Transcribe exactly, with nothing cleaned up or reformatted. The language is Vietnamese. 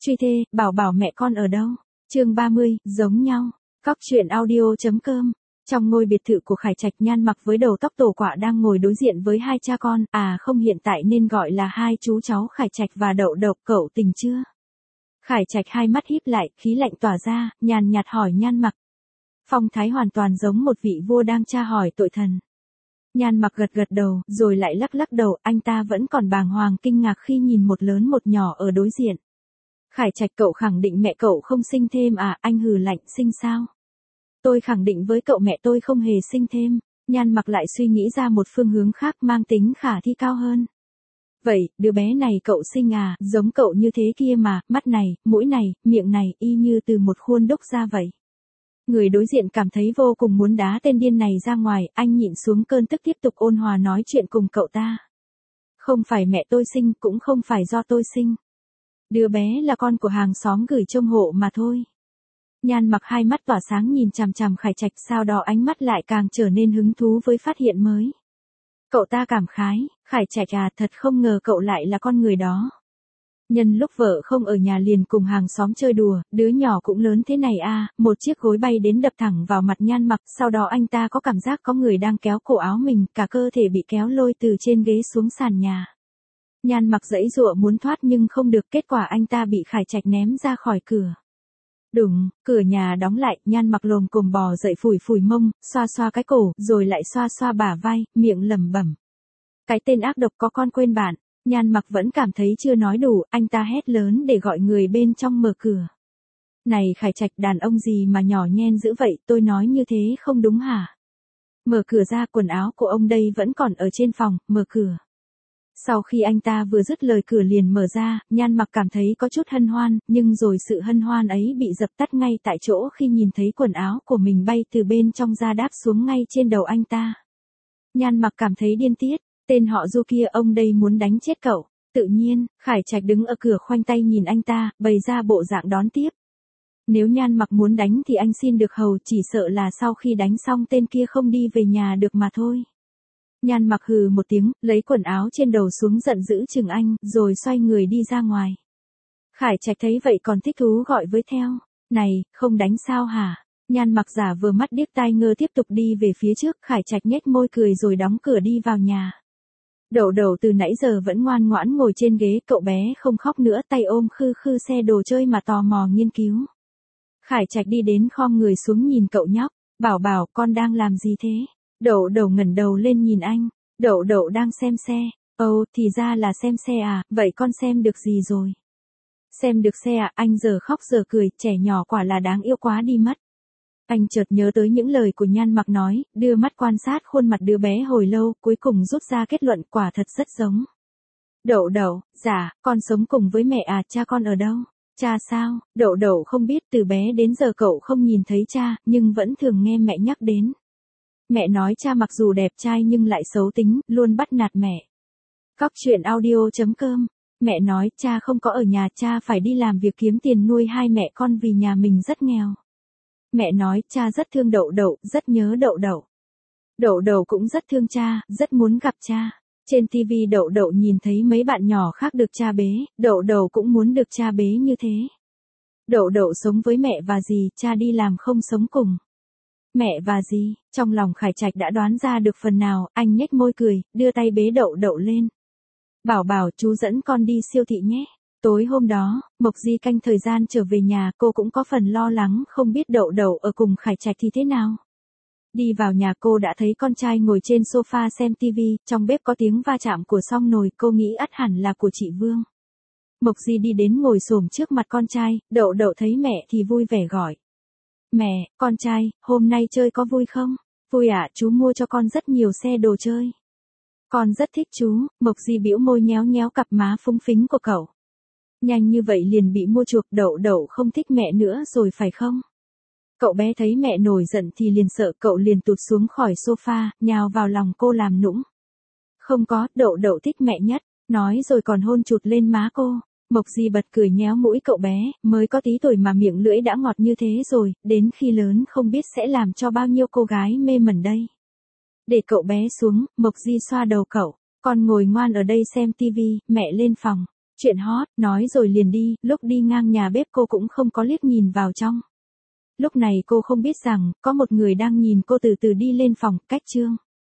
Truy thê, bảo bảo mẹ con ở đâu? Chương ba mươi, giống nhau. Cóc truyện audio.com. Trong ngôi biệt thự của Khải Trạch, Nhan Mặc với đầu tóc tổ quạ đang ngồi đối diện với hai cha con, à không, hiện tại nên gọi là hai chú cháu Khải Trạch và Đậu Đậu. Cậu tỉnh chưa? Khải Trạch hai mắt híp lại, khí lạnh tỏa ra, nhàn nhạt hỏi Nhan Mặc. Phong thái hoàn toàn giống một vị vua đang tra hỏi tội thần. Nhan Mặc gật gật đầu, rồi lại lắc lắc đầu, anh ta vẫn còn bàng hoàng kinh ngạc khi nhìn một lớn một nhỏ ở đối diện. Khải Trạch, cậu khẳng định mẹ cậu không sinh thêm à? Anh hừ lạnh, sinh sao? Tôi khẳng định với cậu mẹ tôi không hề sinh thêm. Nhan Mặc lại suy nghĩ ra một phương hướng khác mang tính khả thi cao hơn. Vậy, đứa bé này cậu sinh à? Giống cậu như thế kia mà, mắt này, mũi này, miệng này, y như từ một khuôn đúc ra vậy. Người đối diện cảm thấy vô cùng muốn đá tên điên này ra ngoài, anh nhịn xuống cơn tức tiếp tục ôn hòa nói chuyện cùng cậu ta. Không phải mẹ tôi sinh, cũng không phải do tôi sinh. Đứa bé là con của hàng xóm gửi trông hộ mà thôi. Nhan Mặc hai mắt tỏa sáng nhìn chằm chằm Khải Trạch, sau đó ánh mắt lại càng trở nên hứng thú với phát hiện mới. Cậu ta cảm khái, Khải Trạch à, thật không ngờ cậu lại là con người đó. Nhân lúc vợ không ở nhà liền cùng hàng xóm chơi đùa, đứa nhỏ cũng lớn thế này à, một chiếc gối bay đến đập thẳng vào mặt Nhan Mặc, sau đó anh ta có cảm giác có người đang kéo cổ áo mình, cả cơ thể bị kéo lôi từ trên ghế xuống sàn nhà. Nhan Mặc giãy giụa muốn thoát nhưng không được, kết quả anh ta bị Khải Trạch ném ra khỏi cửa. Đùng, cửa nhà đóng lại, Nhan Mặc lồm cồm bò dậy, phủi phủi mông, xoa xoa cái cổ, rồi lại xoa xoa bả vai, miệng lẩm bẩm. Cái tên ác độc có con quên bạn. Nhan Mặc vẫn cảm thấy chưa nói đủ, anh ta hét lớn để gọi người bên trong mở cửa. Này Khải Trạch, đàn ông gì mà nhỏ nhen dữ vậy, tôi nói như thế không đúng hả? Mở cửa ra, quần áo của ông đây vẫn còn ở trên phòng, mở cửa. Sau khi anh ta vừa dứt lời, cửa liền mở ra, Nhan Mặc cảm thấy có chút hân hoan, nhưng rồi sự hân hoan ấy bị dập tắt ngay tại chỗ khi nhìn thấy quần áo của mình bay từ bên trong ra đáp xuống ngay trên đầu anh ta. Nhan Mặc cảm thấy điên tiết, tên họ Du kia, ông đây muốn đánh chết cậu. Tự nhiên, Khải Trạch đứng ở cửa khoanh tay nhìn anh ta, bày ra bộ dạng đón tiếp. Nếu Nhan Mặc muốn đánh thì anh xin được hầu, chỉ sợ là sau khi đánh xong tên kia không đi về nhà được mà thôi. Nhan Mặc hừ một tiếng, lấy quần áo trên đầu xuống giận dữ chừng anh, rồi xoay người đi ra ngoài. Khải Trạch thấy vậy còn thích thú gọi với theo. Này, không đánh sao hả? Nhan Mặc giả vờ mắt điếc tai ngơ tiếp tục đi về phía trước, Khải Trạch nhếch môi cười rồi đóng cửa đi vào nhà. Đậu Đậu từ nãy giờ vẫn ngoan ngoãn ngồi trên ghế, cậu bé không khóc nữa, tay ôm khư khư xe đồ chơi mà tò mò nghiên cứu. Khải Trạch đi đến khom người xuống nhìn cậu nhóc, bảo bảo, con đang làm gì thế? Đậu Đậu ngẩng đầu lên nhìn anh, Đậu Đậu đang xem xe. Ồ, thì ra là xem xe à, vậy con xem được gì rồi? Xem được xe à? Anh giờ khóc giờ cười, trẻ nhỏ quả là đáng yêu quá đi mất. Anh chợt nhớ tới những lời của Nhan Mặc nói, đưa mắt quan sát khuôn mặt đứa bé hồi lâu, cuối cùng rút ra kết luận, quả thật rất giống. Đậu Đậu, dạ, con sống cùng với mẹ à, cha con ở đâu? Cha sao? Đậu Đậu không biết, từ bé đến giờ cậu không nhìn thấy cha, nhưng vẫn thường nghe mẹ nhắc đến. Mẹ nói cha mặc dù đẹp trai nhưng lại xấu tính, luôn bắt nạt mẹ. Cóc truyện audio.com. Mẹ nói cha không có ở nhà, cha phải đi làm việc kiếm tiền nuôi hai mẹ con vì nhà mình rất nghèo. Mẹ nói cha rất thương Đậu Đậu, rất nhớ Đậu Đậu. Đậu Đậu cũng rất thương cha, rất muốn gặp cha. Trên ti vi Đậu Đậu nhìn thấy mấy bạn nhỏ khác được cha bế, Đậu Đậu cũng muốn được cha bế như thế. Đậu Đậu sống với mẹ và dì, cha đi làm không sống cùng. Mẹ và dì, trong lòng Khải Trạch đã đoán ra được phần nào, anh nhếch môi cười, đưa tay bế Đậu Đậu lên. Bảo bảo, chú dẫn con đi siêu thị nhé. Tối hôm đó, Mộc Di canh thời gian trở về nhà, cô cũng có phần lo lắng, không biết Đậu Đậu ở cùng Khải Trạch thì thế nào. Đi vào nhà cô đã thấy con trai ngồi trên sofa xem tivi, trong bếp có tiếng va chạm của xong nồi, cô nghĩ ắt hẳn là của chị Vương. Mộc Di đi đến ngồi xổm trước mặt con trai, Đậu Đậu thấy mẹ thì vui vẻ gọi. Mẹ, con trai, hôm nay chơi có vui không? Vui ạ, à, chú mua cho con rất nhiều xe đồ chơi. Con rất thích chú. Mộc Di bĩu môi nhéo nhéo cặp má phúng phính của cậu. Nhanh như vậy liền bị mua chuộc, Đậu Đậu không thích mẹ nữa rồi phải không? Cậu bé thấy mẹ nổi giận thì liền sợ, cậu liền tụt xuống khỏi sofa, nhào vào lòng cô làm nũng. Không có, Đậu Đậu thích mẹ nhất, nói rồi còn hôn chụt lên má cô. Mộc Di bật cười nhéo mũi cậu bé, mới có tí tuổi mà miệng lưỡi đã ngọt như thế rồi, đến khi lớn không biết sẽ làm cho bao nhiêu cô gái mê mẩn đây. Để cậu bé xuống, Mộc Di xoa đầu cậu, con ngồi ngoan ở đây xem tivi, mẹ lên phòng. Chuyện hot, nói rồi liền đi, lúc đi ngang nhà bếp cô cũng không có liếc nhìn vào trong. Lúc này cô không biết rằng, có một người đang nhìn cô từ từ đi lên phòng, cách Trương